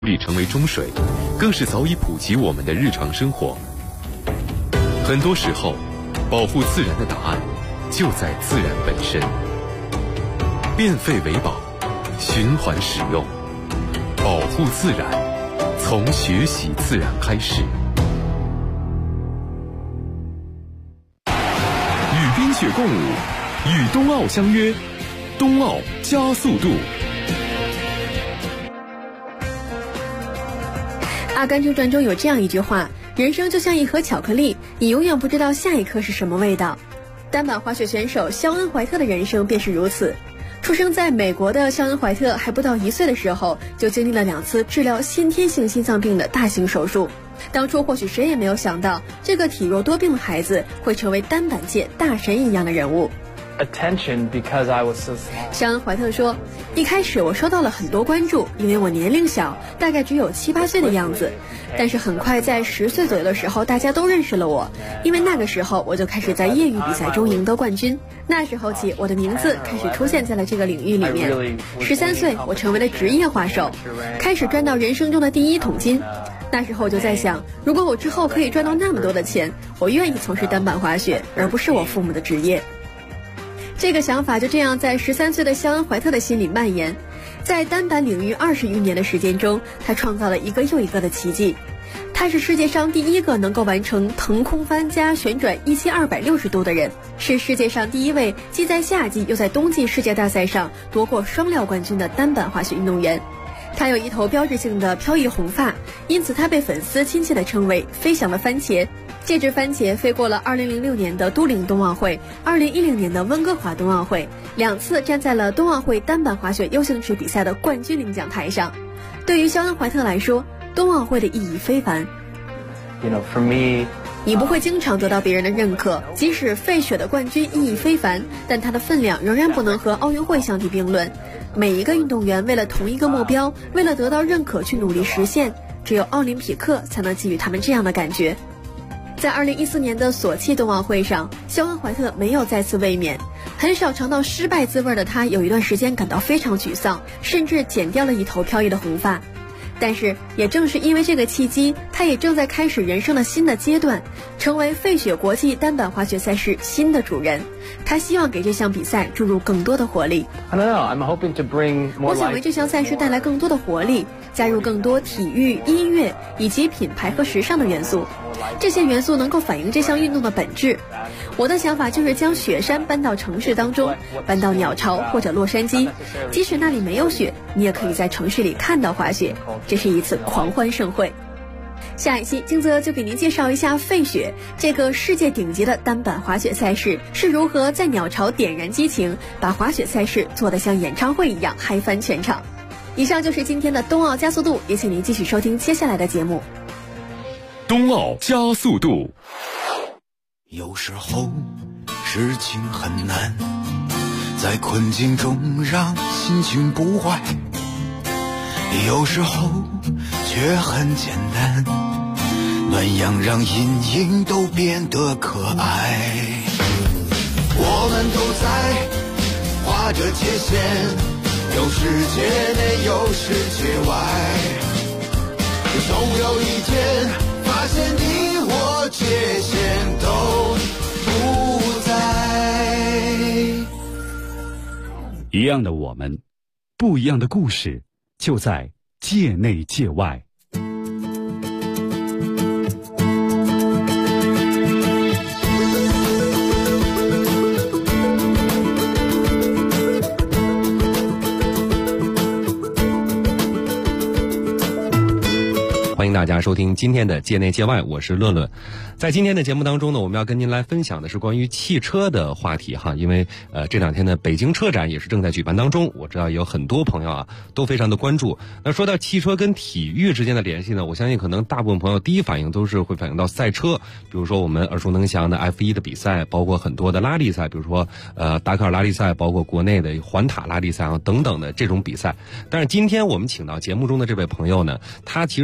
力成为中水，更是早已普及我们的日常生活。很多时候，保护自然的答案就在自然本身。变废为宝，循环使用，保护自然，从学习自然开始。与冰雪共舞，与冬奥相约，冬奥加速度。 《阿甘正传》中有这样一句话：人生就像一盒巧克力，你永远不知道下一颗是什么味道。单板滑雪选手肖恩·怀特的人生便是如此。出生在美国的肖恩·怀特还不到1岁的时候，就经历了2次治疗先天性心脏病的大型手术。当初或许谁也没有想到，这个体弱多病的孩子会成为单板界大神一样的人物。肖恩·怀特说，一开始我收到了很多关注，因为我年龄小，大概只有7、8岁的样子。但是很快在10岁左右的时候，大家都认识了我，因为那个时候我就开始在业余比赛中赢得冠军。那时候起，我的名字开始出现在了这个领域里面。13岁，我成为了职业滑手，开始赚到人生中的第1桶金。那时候我就在想，如果我之后可以赚到那么多的钱，我愿意从事单板滑雪，而不是我父母的职业。这个想法就这样在13岁的肖恩·怀特的心里蔓延。在单板领域20余年的时间中，他创造了一个又一个的奇迹。他是世界上第1个能够完成腾空翻加旋转1260度的人，是世界上第1位既在夏季又在冬季世界大赛上夺过双料冠军的单板滑雪运动员。他有一头标志性的飘逸红发，因此他被粉丝亲切地称为飞翔的番茄。这只番茄飞过了2006年的都灵冬奥会、2010年的温哥华冬奥会，2次站在了冬奥会单板滑雪优胜池比赛的冠军领奖台上。对于肖恩·怀特来说，冬奥会的意义非凡。你不会经常得到别人的认可，即使费雪的冠军意义非凡，但它的分量仍然不能和奥运会相提并论。每一个运动员为了同一个目标，为了得到认可去努力实现，只有奥林匹克才能给予他们这样的感觉。在2014年的索契冬奥会上，肖恩·怀特没有再次卫冕。很少尝到失败滋味的他，有一段时间感到非常沮丧，甚至剪掉了一头飘逸的红发。但是也正是因为这个契机，他也正在开始人生的新的阶段，成为费雪国际单板滑雪赛事新的主人。他希望给这项比赛注入更多的活力。我想为这项赛事带来更多的活力，加入更多体育、音乐以及品牌和时尚的元素。这些元素能够反映这项运动的本质。我的想法就是将雪山搬到城市当中，搬到鸟巢或者洛杉矶，即使那里没有雪，你也可以在城市里看到滑雪。这是一次狂欢盛会。下一期金泽就给您介绍一下费雪这个世界顶级的单板滑雪赛事是如何在鸟巢点燃激情，把滑雪赛事做得像演唱会一样嗨翻全场。以上就是今天的冬奥加速度，也请您继续收听接下来的节目。 冬奥加速度。 有时候事情很难，在困境中让心情不坏，有时候却很简单，暖阳让阴影都变得可爱。我们都在划着界限，有世界内有世界外，总有一天发现你我界限都不在。 一样的我们，不一样的故事，就在界内界外。 欢迎大家收听今天的界内界外，我是乐乐。在今天的节目当中呢，我们要跟您来分享的是关于汽车的话题哈，因为这2天呢北京车展也是正在举办当中，我知道有很多朋友啊都非常的关注。那说到汽车跟体育之间的联系呢，我相信可能大部分朋友第一反应都是会反映到赛车，比如说我们耳熟能详的 F1 的比赛，包括很多的拉力赛，比如说达喀尔拉力赛，包括国内的环塔拉力赛啊等等的这种比赛。但是今天我们请到节目中的这位朋友呢，他其实并不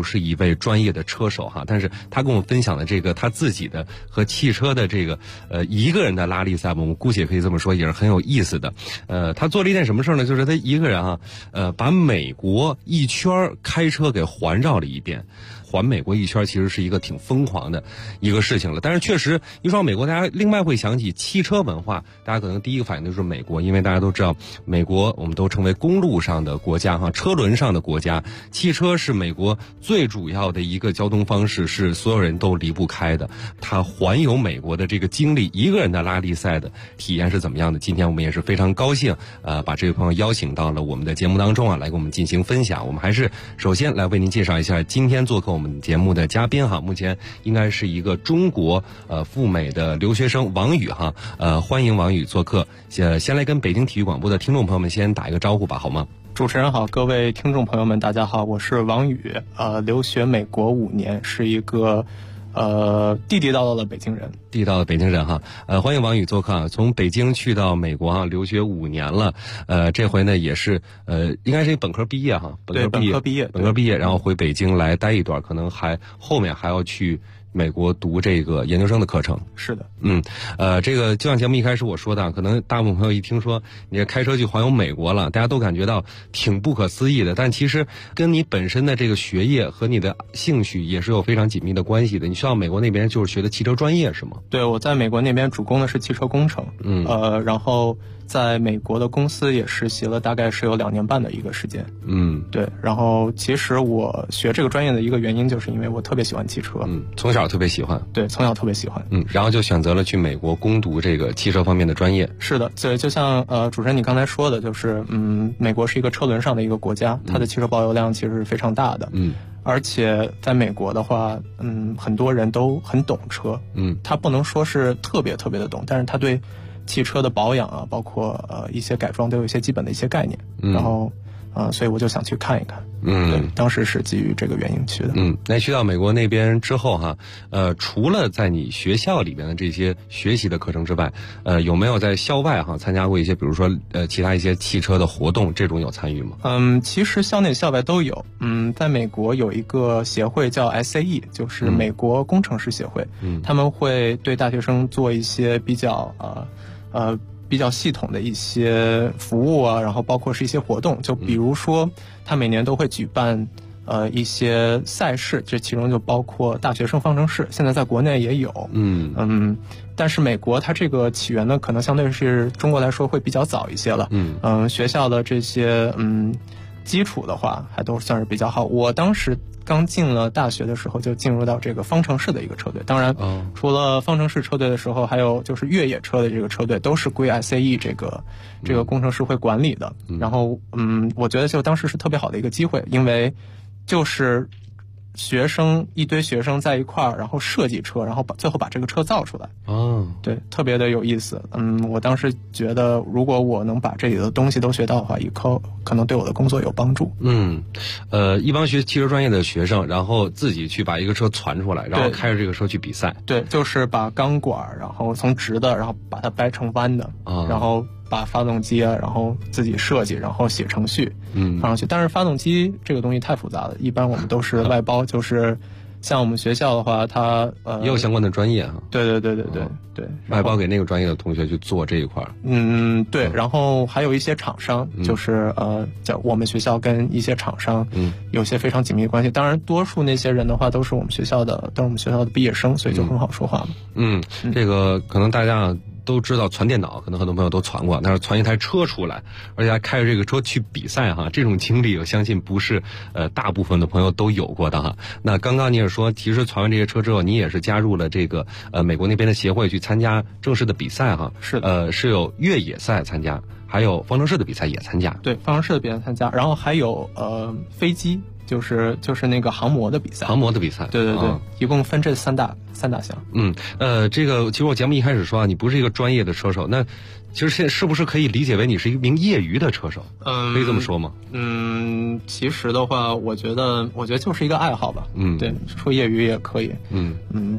不是一位专业的车手哈，但是他跟我们分享的这个他自己的和汽车的这个一个人的拉力赛，我们姑且可以这么说，也是很有意思的。他做了一件什么事呢？就是他一个人啊，把美国一圈开车给环绕了一遍。环美国一圈其实是一个挺疯狂的一个事情了，但是确实一说到美国，大家另外会想起汽车文化，大家可能第一个反应就是美国，因为大家都知道美国我们都称为公路上的国家哈，车轮上的国家，汽车是美国最主要的一个交通方式，是所有人都离不开的。他环游美国的这个经历，一个人的拉力赛的体验是怎么样的？今天我们也是非常高兴，把这位朋友邀请到了我们的节目当中啊，来给我们进行分享。我们还是首先来为您介绍一下今天做客我们节目的嘉宾哈，目前应该是一个中国赴美的留学生王宇哈，欢迎王宇做客。先来跟北京体育广播的听众朋友们先打一个招呼吧，好吗？ 主持人好，各位听众朋友们，大家好，我是王宇，留学美国5年，是一个地地道道的北京人。 地道的北京人哈，欢迎王宇做客啊！从北京去到美国哈，留学5年了，这回呢也是应该是本科毕业哈，本科毕业，然后回北京来待一段，可能后面还要去美国读这个研究生的课程。 是的， 这个就像节目一开始我说的，可能大部分朋友一听说你开车去环游美国了，大家都感觉到挺不可思议的，但其实跟你本身的这个学业和你的兴趣也是有非常紧密的关系的。你去到美国那边就是学的汽车专业是吗？ 对，我在美国那边主攻的是汽车工程，然后在美国的公司也实习了，大概是有2年半的一个时间。对，然后其实我学这个专业的一个原因就是因为我特别喜欢汽车， 从小特别喜欢。 对，从小特别喜欢。 然后就选择了去美国攻读这个汽车方面的专业。 是的，对，就像主持人你刚才说的，就是美国是一个车轮上的一个国家，它的汽车保有量其实是非常大的。而且在美国的话，很多人都很懂车，他不能说是特别特别的懂，但是他对汽车的保养啊，包括一些改装都有一些基本的一些概念，然后所以我就想去看一看。对，当时是基于这个原因去的。 那去到美国那边之后哈，除了在你学校里边的这些学习的课程之外，有没有在校外哈参加过一些，比如说其他一些汽车的活动，这种有参与吗？ 其实校内校外都有。在美国有一个协会叫 SAE， 就是美国工程师协会，他们会对大学生做一些比较系统的一些服务啊，然后包括是一些活动，就比如说他每年都会举办一些赛事，这其中就包括大学生方程式，现在在国内也有。但是美国它这个起源呢，可能相对是中国来说会比较早一些了。学校的这些基础的话还都算是比较好。我当时刚进了大学的时候就进入到这个方程式的一个车队，当然除了方程式车队的时候，还有就是越野车的这个车队都是归 SAE 这个工程师会管理的。然后我觉得就当时是特别好的一个机会，因为就是一堆学生在一块儿，然后设计车，然后最后把这个车造出来。对，特别的有意思。我当时觉得如果我能把这里的东西都学到的话，以后可能对我的工作有帮助。 一帮学汽车专业的学生，然后自己去把一个车传出来，然后开着这个车去比赛。对， 就是把钢管，然后从直的，然后把它掰成弯的，然后把发动机啊，然后自己设计，然后写程序，放上去。但是发动机这个东西太复杂了，一般我们都是外包，就是像我们学校的话，它也有相关的专业哈。 对， 外包给那个专业的同学去做这一块。 对，然后还有一些厂商，就是在我们学校跟一些厂商有些非常紧密的关系。当然，多数那些人的话都是我们学校的毕业生，所以就很好说话嘛。 这个可能大家都知道传电脑，可能很多朋友都传过，但是传一台车出来，而且还开着这个车去比赛哈，这种经历我相信不是大部分的朋友都有过的哈。那刚刚你也说，其实传完这些车之后，你也是加入了这个美国那边的协会去参加正式的比赛哈。 是的， 是有越野赛参加，还有方程式的比赛也参加。 对，方程式的比赛参加，然后还有飞机。就是那个航模的比赛，对，一共分这三大项。 这个其实我节目一开始说啊，你不是一个专业的车手，那其实现在是不是可以理解为你是一名业余的车手？可以这么说吗？ 其实的话，我觉得就是一个爱好吧。对，说业余也可以。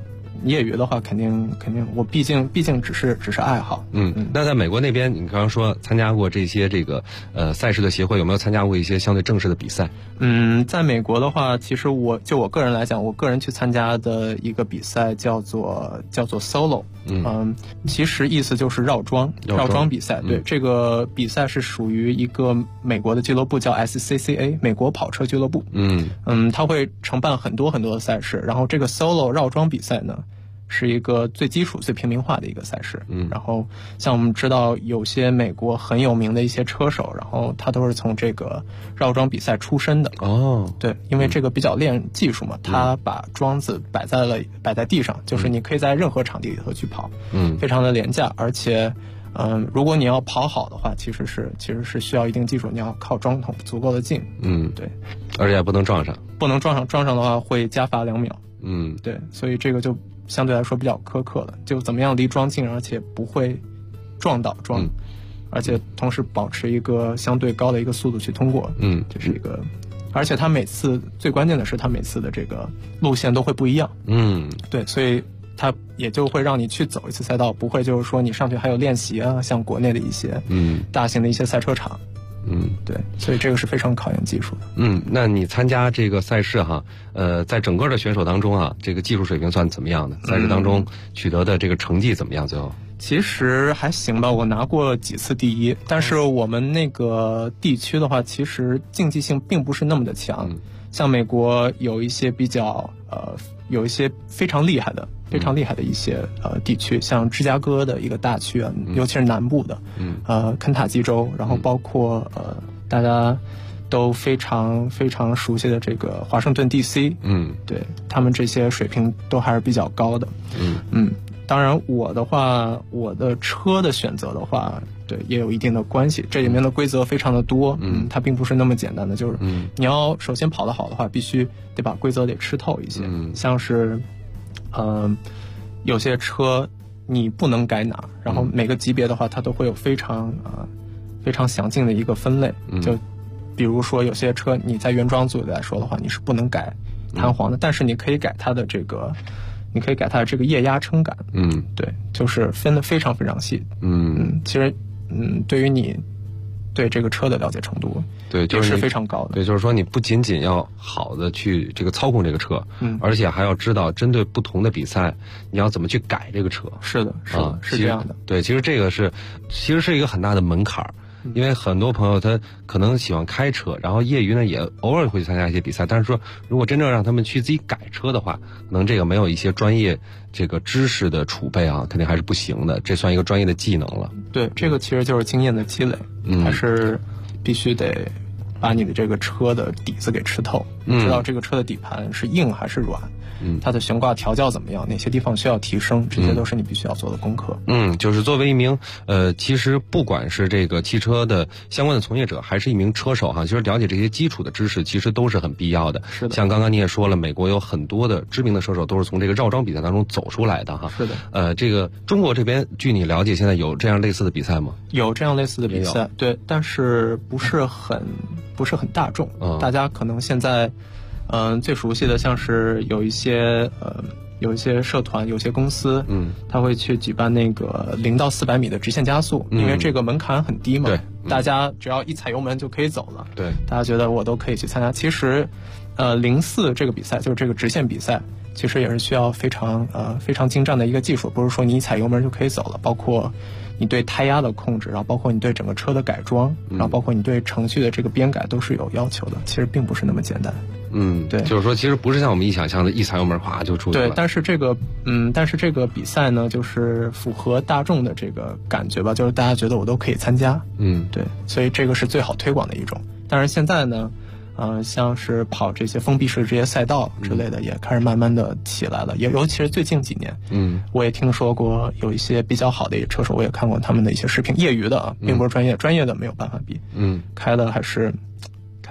业余的话肯定我毕竟只是爱好。 那在美国那边，你刚刚说参加过这些这个赛事的协会，有没有参加过一些相对正式的比赛？ 在美国的话，其实我个人来讲，我个人去参加的一个比赛叫做 solo，其实意思就是绕桩比赛。对，这个比赛是属于一个美国的俱乐部叫 SCCA 美国跑车俱乐部。它会承办很多很多的赛事，然后这个 solo 绕桩比赛呢，是一个最基础最平民化的一个赛事。然后像我们知道有些美国很有名的一些车手，然后他都是从这个绕桩比赛出身的。对，因为这个比较练技术嘛，他把桩子摆在地上，就是你可以在任何场地里头去跑，非常的廉价，而且如果你要跑好的话，其实是需要一定技术，你要靠桩筒足够的近。对， 而且还不能撞上， 撞上的话会加罚2秒。对，所以这个就相对来说比较苛刻了，就怎么样离桩近，而且不会撞到桩，而且同时保持一个相对高的一个速度去通过。这是一个，而且它每次最关键的是它每次的这个路线都会不一样。对，所以它也就会让你去走一次赛道，不会就是说你上去还有练习啊，像国内的一些大型的一些赛车场。对，所以这个是非常考验技术的。 那你参加这个赛事哈，在整个的选手当中啊，这个技术水平算怎么样的？赛事当中取得的这个成绩怎么样？最后其实还行吧，我拿过几次第一，但是我们那个地区的话，其实竞技性并不是那么的强。像美国有一些有一些非常厉害的一些地区，像芝加哥的一个大区啊，尤其是南部的，肯塔基州，然后包括大家都非常非常熟悉的这个华盛顿 DC，对，他们这些水平都还是比较高的。当然我的话，我的车的选择的话，对，也有一定的关系，这里面的规则非常的多。它并不是那么简单的，就是你要首先跑得好的话，必须得把规则得吃透一些。像是有些车你不能改哪，然后每个级别的话，它都会有非常详尽的一个分类。就比如说有些车你在原装组来说的话，你是不能改弹簧的，但是你可以改它的这个液压撑杆。对，就是分得非常非常细。其实对于你对这个车的了解程度， 对， 就是非常高的。 对，就是说你不仅仅要好的去这个操控这个车，而且还要知道针对不同的比赛，你要怎么去改这个车。 是的，是这样的。 对，其实这个其实是一个很大的门槛。因为很多朋友他可能喜欢开车，然后业余呢也偶尔会去参加一些比赛，但是说如果真正让他们去自己改车的话，可能这个没有一些专业这个知识的储备啊，肯定还是不行的，这算一个专业的技能了。 对，这个其实就是经验的积累，还是必须得把你的这个车的底子给吃透，知道这个车的底盘是硬还是软，它的悬挂调教怎么样，哪些地方需要提升，这些都是你必须要做的功课。 就是作为一名其实不管是这个汽车的相关的从业者，还是一名车手哈，其实了解这些基础的知识其实都是很必要的。 是的， 像刚刚你也说了，美国有很多的知名的车手都是从这个绕桩比赛当中走出来的哈。 是的。 这个中国这边据你了解，现在有这样类似的比赛吗？ 有这样类似的比赛，对，但是不是很大众。大家可能现在最熟悉的像是有一些社团，有些公司，他会去举办那个0到400米的直线加速，因为这个门槛很低嘛， 对， 大家只要一踩油门就可以走了， 对， 大家觉得我都可以去参加。其实04这个比赛就是这个直线比赛，其实也是需要非常精湛的一个技术，不是说你一踩油门就可以走了，包括你对胎压的控制，然后包括你对整个车的改装，然后包括你对程序的这个编改都是有要求的，其实并不是那么简单。对， 就是说其实不是像我们一想象的一踩油门哗就出去了。 对，但是这个比赛呢，就是符合大众的这个感觉吧，就是大家觉得我都可以参加。对，所以这个是最好推广的一种。但是现在呢，像是跑这些封闭式这些赛道之类的，也开始慢慢的起来了，尤其是最近几年，我也听说过有一些比较好的车手，我也看过他们的一些视频，业余的啊，并不是专业的没有办法比，开的还是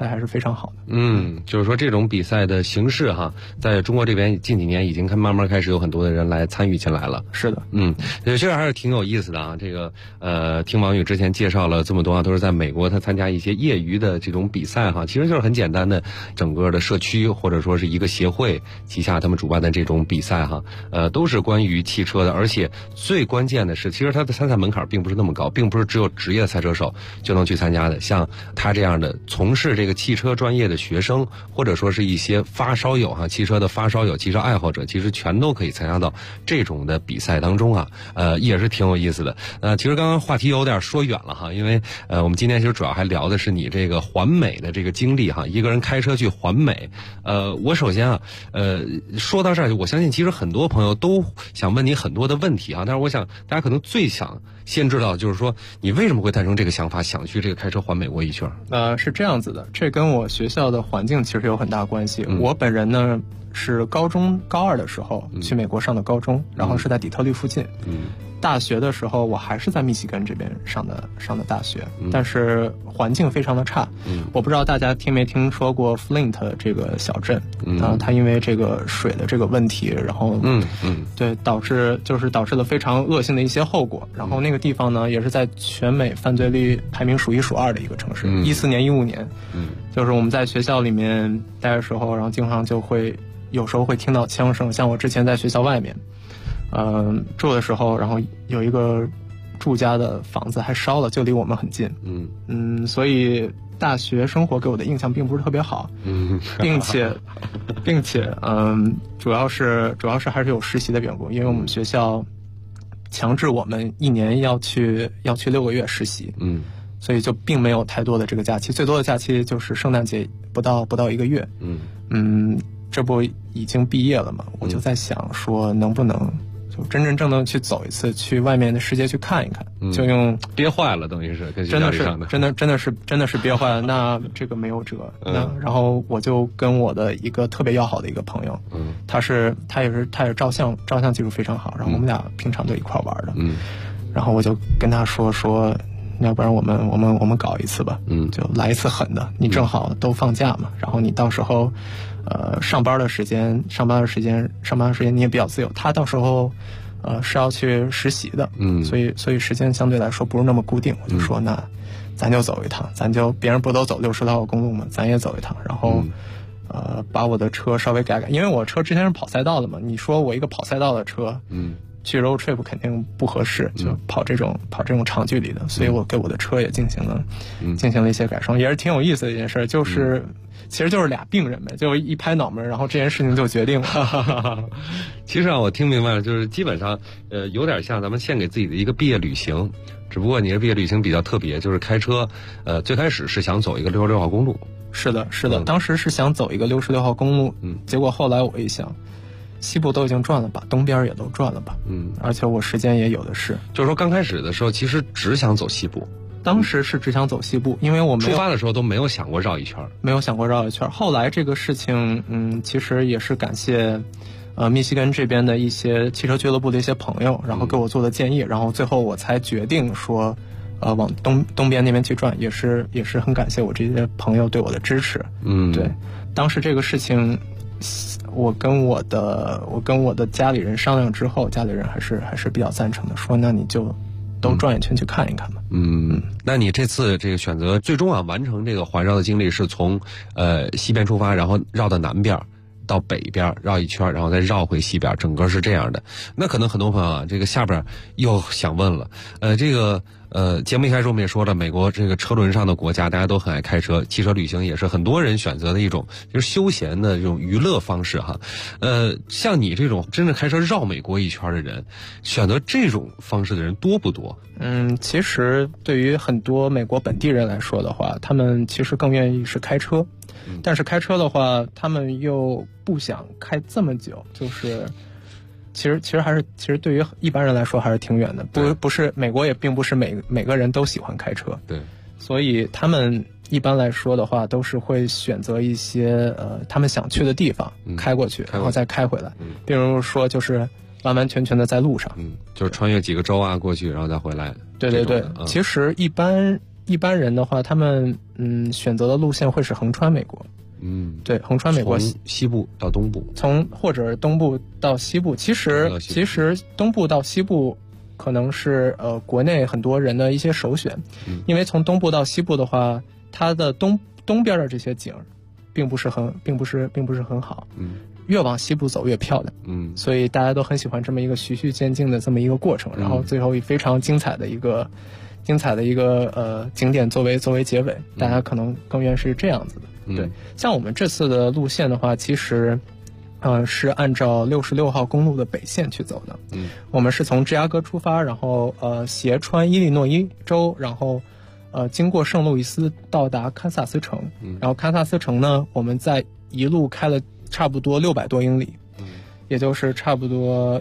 开还是非常好的。 就是说这种比赛的形式哈，在中国这边近几年已经慢慢开始有很多的人来参与进来了。 是的， 这个还是挺有意思的啊。这个听王宇之前介绍了这么多啊，都是在美国他参加一些业余的这种比赛哈，其实就是很简单的整个的社区或者说是一个协会旗下他们主办的这种比赛哈，都是关于汽车的，而且最关键的是，其实它的参赛门槛并不是那么高，并不是只有职业赛车手就能去参加的。像他这样的从事这个汽车专业的学生，或者说是一些发烧友哈，汽车的发烧友、汽车爱好者，其实全都可以参加到这种的比赛当中啊，也是挺有意思的。其实刚刚话题有点说远了哈，因为我们今天其实主要还聊的是你这个环美的这个经历哈，一个人开车去环美。我首先说到这儿，我相信其实很多朋友都想问你很多的问题啊，但是我想大家可能最想先知道就是说你为什么会诞生这个想法，想去这个开车环美国一圈？ 是这样子的，这跟我学校的环境其实有很大关系。我本人呢是高二的时候去美国上的高中，然后是在底特律附近。大学的时候我还是在密西根这边上的大学，但是环境非常的差。我不知道大家听没听说过 Flint 这个小镇，它因为这个水的这个问题，然后对导致了非常恶性的一些后果。然后那个地方呢也是在全美犯罪率排名数1数2的一个城市。14年15年，就是我们在学校里面待的时候，然后经常就会有时候会听到枪声，像我之前在学校外面住的时候，然后有一个住家的房子还烧了，就离我们很近。所以大学生活给我的印象并不是特别好。并且主要是还是有实习的缘故，因为我们学校强制我们1年要去6个月实习。所以就并没有太多的这个假期，最多的假期就是圣诞节不到1个月。这不已经毕业了嘛，我就在想说能不能就真正的去走一次，去外面的世界去看一看。就用憋坏了，等于是跟学校里上的， 真的是憋坏了。那这个没有辙。然后我就跟我的一个特别要好的一个朋友，他也是照相技术非常好，然后我们俩平常都一块玩的。然后我就跟他说要不然我们搞一次吧，就来一次狠的。你正好都放假嘛，然后你到时候，上班的时间你也比较自由。他到时候，是要去实习的，所以时间相对来说不是那么固定。我就说那，咱就走一趟，别人不都走60号公路嘛，咱也走一趟。然后，把我的车稍微改改，因为我车之前是跑赛道的嘛。你说我一个跑赛道的车，去 road trip 肯定不合适，就跑这种长距离的，所以我给我的车也进行了一些改装，也是挺有意思的一件事，其实就是俩病人呗，就一拍脑门，然后这件事情就决定了。 其实我听明白了，就是基本上有点像咱们献给自己的一个毕业旅行，只不过你的毕业旅行比较特别，就是开车最开始是想走一个66号公路。是的，当时是想走一个66号公路，结果后来我一想，西部都已经转了吧，东边也都转了吧，而且我时间也有的是。就是说刚开始的时候其实只想走西部， 当时是只想走西部，因为我们出发的时候都没有想过绕一圈。 后来这个事情其实也是感谢密西根这边的一些汽车俱乐部的一些朋友，然后给我做的建议，然后最后我才决定说往东边那边去转，也是很感谢我这些朋友对我的支持。对，当时这个事情我跟我的家里人商量之后，家里人还是比较赞成的，说那你就都转一圈去看一看吧。 那你这次这个选择最终完成这个环绕的经历是从西边出发，然后绕到南边到北边绕一圈，然后再绕回西边，整个是这样的。那可能很多朋友这个下边又想问了，这个节目一开始我们也说了，美国这个车轮上的国家，大家都很爱开车，汽车旅行也是很多人选择的一种就是休闲的这种娱乐方式哈。像你这种真正开车绕美国一圈的人，选择这种方式的人多不多？ 其实对于很多美国本地人来说的话，他们其实更愿意是开车，但是开车的话，他们又不想开这么久，就是其实对于一般人来说还是挺远的，不是美国也并不是每个人都喜欢开车， 对，所以他们一般来说的话都是会选择一些他们想去的地方开过去，然后再开回来，比如说就是完完全全的在路上， 就是穿越几个州过去然后再回来。 对，其实一般一般人的话，他们选择的路线会是横穿美国。对，横穿美国， 从西部到东部， 或者东部到西部。其实东部到西部可能是国内很多人的一些首选，因为从东部到西部的话，它的东边的这些景并不是很好，越往西部走越漂亮，所以大家都很喜欢这么一个循序渐进的这么一个过程，然后最后以非常精彩的一个景点作为结尾，大家可能更愿是这样子的。对，像我们这次的路线的话，其实是按照66号公路的北线去走的。我们是从芝加哥出发，然后斜穿伊利诺伊州，然后经过圣路易斯到达堪萨斯城，然后堪萨斯城呢，我们在一路开了差不多600多英里，也就是差不多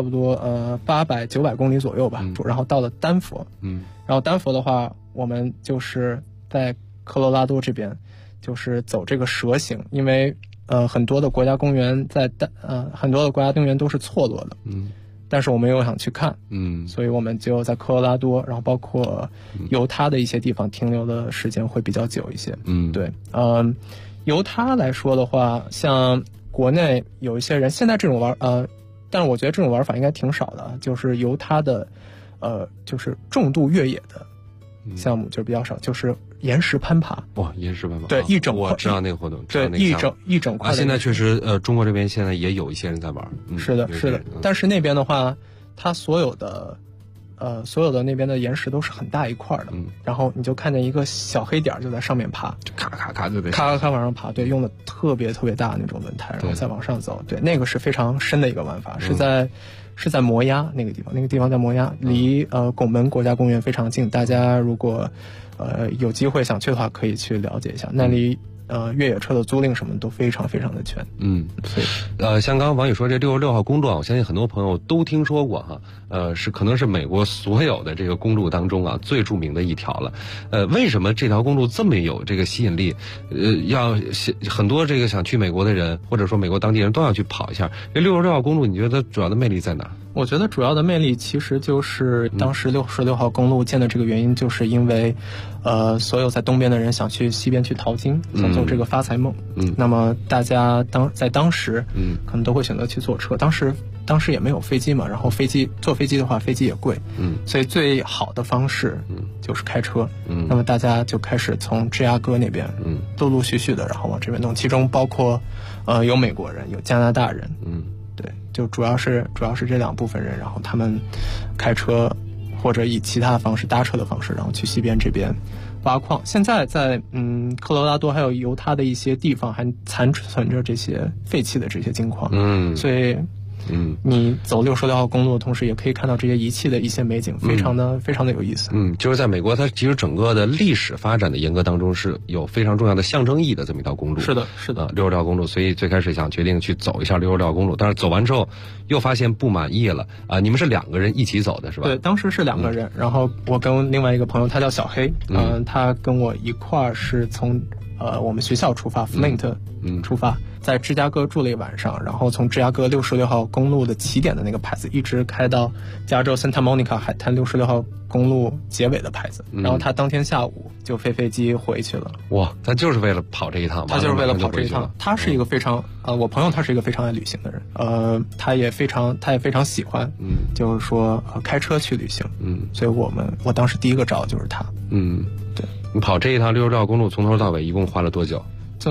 800、900公里左右吧。然后到了丹佛，然后丹佛的话，我们就是在科罗拉多这边，就是走这个蛇形，因为很多的国家公园很多的国家公园都是错落的，但是我们又想去看，所以我们就在科罗拉多，然后包括犹他的一些地方停留的时间会比较久一些。对，犹他来说的话，像国内有一些人现在这种但是我觉得这种玩法应该挺少的，就是犹他的就是重度越野的项目就比较少，就是岩石攀爬。哇， 岩石攀爬， 对，一整块， 我知道那个活动， 对，一整块。 现在确实，中国这边现在也有一些人在玩。 是的，是的。但是那边的话，它所有的那边的岩石都是很大一块的，然后你就看见一个小黑点就在上面爬， 咔咔咔就得咔咔咔往上爬。对，用的特别特别大的那种轮胎，然后再往上走。对，那个是非常深的一个玩法，是在摩崖那个地方在摩崖，离拱门国家公园非常近。大家如果有机会想去的话，可以去了解一下，那里越野车的租赁什么都非常非常的全。 像刚刚王宇说这66号公路啊，我相信很多朋友都听说过哈。可能是美国所有的这个公路当中啊最著名的一条了。为什么这条公路这么有这个吸引力？很多这个想去美国的人，或者说美国当地人都要去跑一下。这66号公路，你觉得主要的魅力在哪？ 我觉得主要的魅力其实就是当时66号公路建的这个原因，就是因为所有在东边的人想去西边去淘金，想做这个发财梦。那么大家在当时可能都会选择去坐车。当时也没有飞机嘛，然后坐飞机的话，飞机也贵，所以最好的方式就是开车。那么大家就开始从芝加哥那边陆陆续续的，然后往这边弄，其中包括有美国人，有加拿大人，对，就主要是这两部分人，然后他们开车或者以其他方式搭车的方式，然后去西边这边挖矿。现在在科罗拉多还有犹他的一些地方还残存着这些废弃的这些金矿，所以你走66号公路，同时也可以看到这些遗弃的一些美景，非常的有意思。 就是在美国，它其实整个的历史发展的沿革当中是有非常重要的象征意义的这么一条公路。 是的 ，66号公路，所以最开始想决定去走一下66号公路，但是走完之后又发现不满意了啊！你们是2个人一起走的是吧？ 对，当时是2个人，然后我跟另外一个朋友，他叫小黑，他跟我一块儿是从我们学校出发 ，Flint 出发，在芝加哥住了一晚上，然后从芝加哥66号公路的起点的那个牌子，一直开到加州 Santa Monica 海滩66号公路结尾的牌子，然后他当天下午就飞机回去了。 哇，他就是为了跑这一趟吗？ 他就是为了跑这一趟。他是一个非常我朋友他是一个非常爱旅行的人，他也非常喜欢，就是说开车去旅行，所以我当时第一个找的就是他。对， 你跑这一趟66号公路从头到尾一共花了多久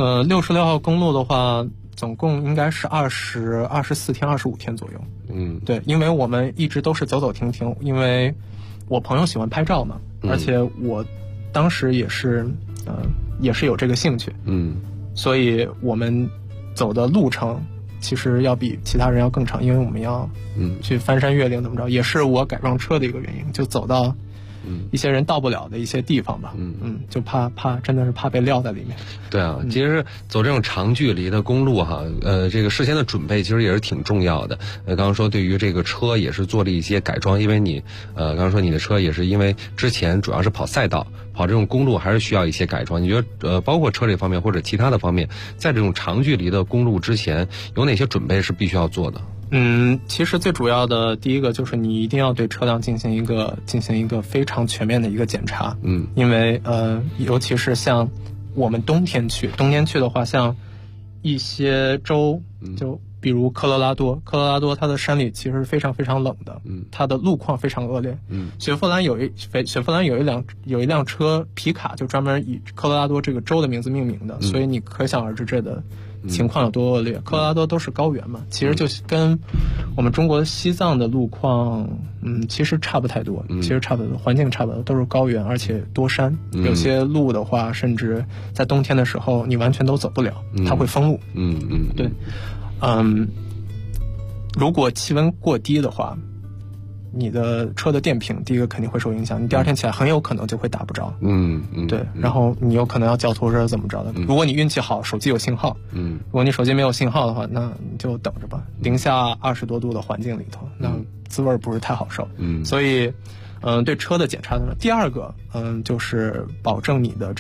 ？66号公路的话，总共应该是24天、25天左右。对，因为我们一直都是走走停停，因为我朋友喜欢拍照嘛，而且我当时也是有这个兴趣，所以我们走的路程其实要比其他人要更长，因为我们要去翻山越岭怎么着，也是我改装车的一个原因，就走到一些人到不了的一些地方吧，就怕真的是怕被撂在里面。 对啊，其实走这种长距离的公路哈，这个事先的准备其实也是挺重要的。刚刚说对于这个车也是做了一些改装，因为你刚刚说你的车也是因为之前主要是跑赛道，跑这种公路还是需要一些改装。你觉得包括车这方面或者其他的方面，在这种长距离的公路之前有哪些准备是必须要做的？ 其实最主要的第一个就是你一定要对车辆进行一个非常全面的一个检查。因为尤其是像我们冬天去的话，像一些州，就比如科罗拉多它的山里其实非常非常冷的，它的路况非常恶劣。雪佛兰有一辆车皮卡，就专门以科罗拉多这个州的名字命名的，所以你可想而知这的情况有多恶劣。科罗拉多都是高原嘛，其实就跟我们中国西藏的路况其实差不太多，环境差不多，都是高原，而且多山，有些路的话甚至在冬天的时候你完全都走不了，它会封路。对。如果气温过低的话，你的车的电瓶第一个肯定会受影响，你第二天起来很有可能就会打不着。对，然后你有可能要叫拖车怎么着的。如果你运气好，手机有信号，如果你手机没有信号的话，那你就等着吧。零下20多度的环境里头，那滋味不是太好受。所以对车的检查呢，第二个就是保证你的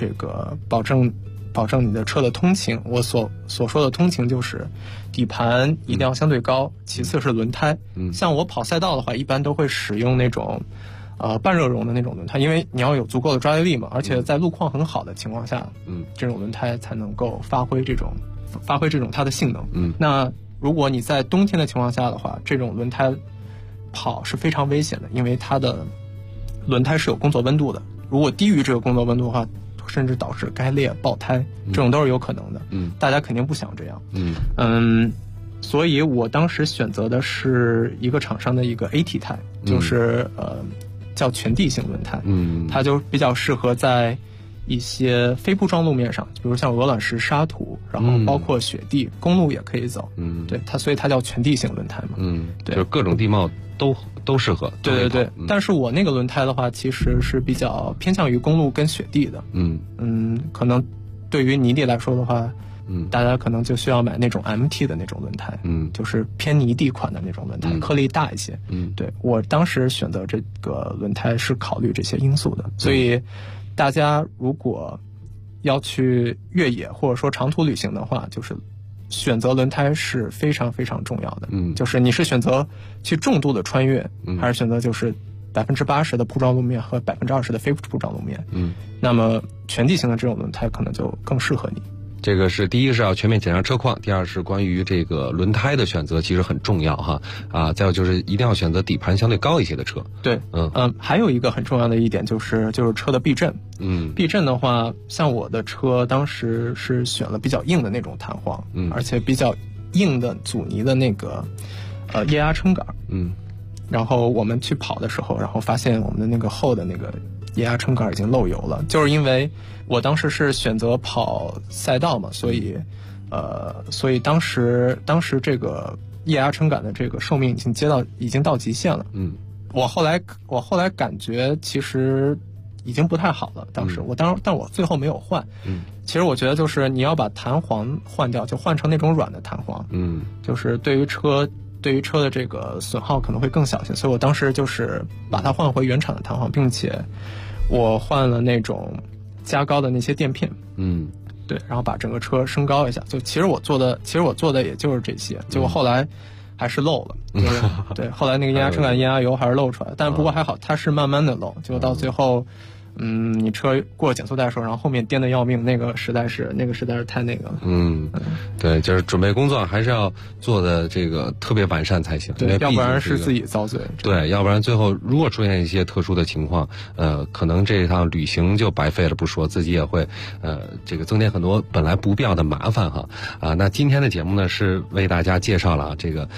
车的通勤。我所说的通勤就是底盘一定要相对高，其次是轮胎。像我跑赛道的话，一般都会使用那种半热熔的那种轮胎，因为你要有足够的抓地力嘛，而且在路况很好的情况下，这种轮胎才能够发挥这种它的性能。那如果你在冬天的情况下的话，这种轮胎跑是非常危险的，因为它的轮胎是有工作温度的，如果低于这个工作温度的话，甚至导致该裂爆胎，这种都是有可能的。大家肯定不想这样。所以我当时选择的是一个厂商的一个 AT 胎，就是叫全地形轮胎。它就比较适合在一些非铺装路面上，比如像鹅卵石、沙土，然后包括雪地，公路也可以走。对，所以它叫全地形轮胎嘛。对， 就是各种地貌都适合。 对，但是我那个轮胎的话，其实是比较偏向于公路跟雪地的。可能对于泥地来说的话，大家可能就需要买那种 MT 的那种轮胎，就是偏泥地款的那种轮胎，颗粒大一些。对，我当时选择这个轮胎是考虑这些因素的。所以大家如果要去越野或者说长途旅行的话，就是选择轮胎是非常非常重要的。就是你是选择去重度的穿越，还是选择就是80%的铺装路面和20%的非铺装路面，那么全地形的这种轮胎可能就更适合你。 这个是第一是要全面检查车况，第二是关于这个轮胎的选择其实很重要哈。再有就是一定要选择底盘相对高一些的车。 对，还有一个很重要的一点就是车的避震。避震的话，像我的车当时是选了比较硬的那种弹簧，而且比较硬的阻尼的那个液压撑杆。然后我们去跑的时候，然后发现我们的那个后的那个液压撑杆已经漏油了，就是因为我当时是选择跑赛道嘛，所以当时这个液压撑杆的这个寿命已经到极限了。我后来感觉其实已经不太好了，当时但我最后没有换。其实我觉得就是你要把弹簧换掉，就换成那种软的弹簧。就是对于车的这个损耗可能会更小些，所以我当时就是把它换回原厂的弹簧，并且我换了那种加高的那些垫片。对，然后把整个车升高一下。就其实我做的也就是这些，结果后来还是漏了。对，后来那个液压撑杆液压油还是漏出来，但不过还好，它是慢慢的漏，结果到最后。你车过减速带的时候，然后后面颠得要命，那个实在是太那个了。 对，就是准备工作还是要做的这个特别完善才行。 对，要不然是自己遭罪。 对，要不然最后如果出现一些特殊的情况，可能这趟旅行就白费了不说，自己也会这个增添很多本来不必要的麻烦哈。那今天的节目呢是为大家介绍了这个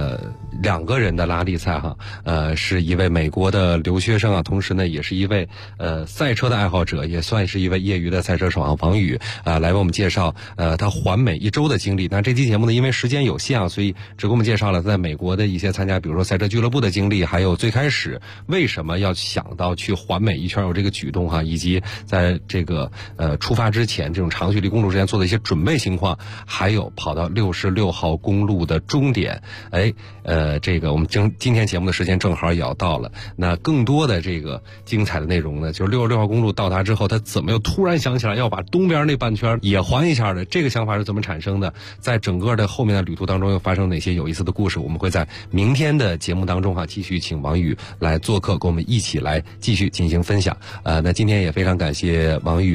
2个人的拉力赛哈，是一位美国的留学生啊，同时呢也是一位赛车的爱好者，也算是一位业余的赛车手王宇来为我们介绍他环美1周的经历。那这期节目呢因为时间有限啊，所以只给我们介绍了在美国的一些参加比如说赛车俱乐部的经历，还有最开始为什么要想到去环美一圈有这个举动哈，以及在这个出发之前这种长距离公路之前做的一些准备情况，还有跑到66号公路的终点。这个我们今天节目的时间正好也要到了，那更多的这个精彩的内容呢就是 66号公路到达之后，他怎么又突然想起来要把东边那半圈也环一下的？这个想法是怎么产生的？在整个的后面的旅途当中又发生哪些有意思的故事？我们会在明天的节目当中继续请王宇来做客，跟我们一起来继续进行分享。那今天也非常感谢王宇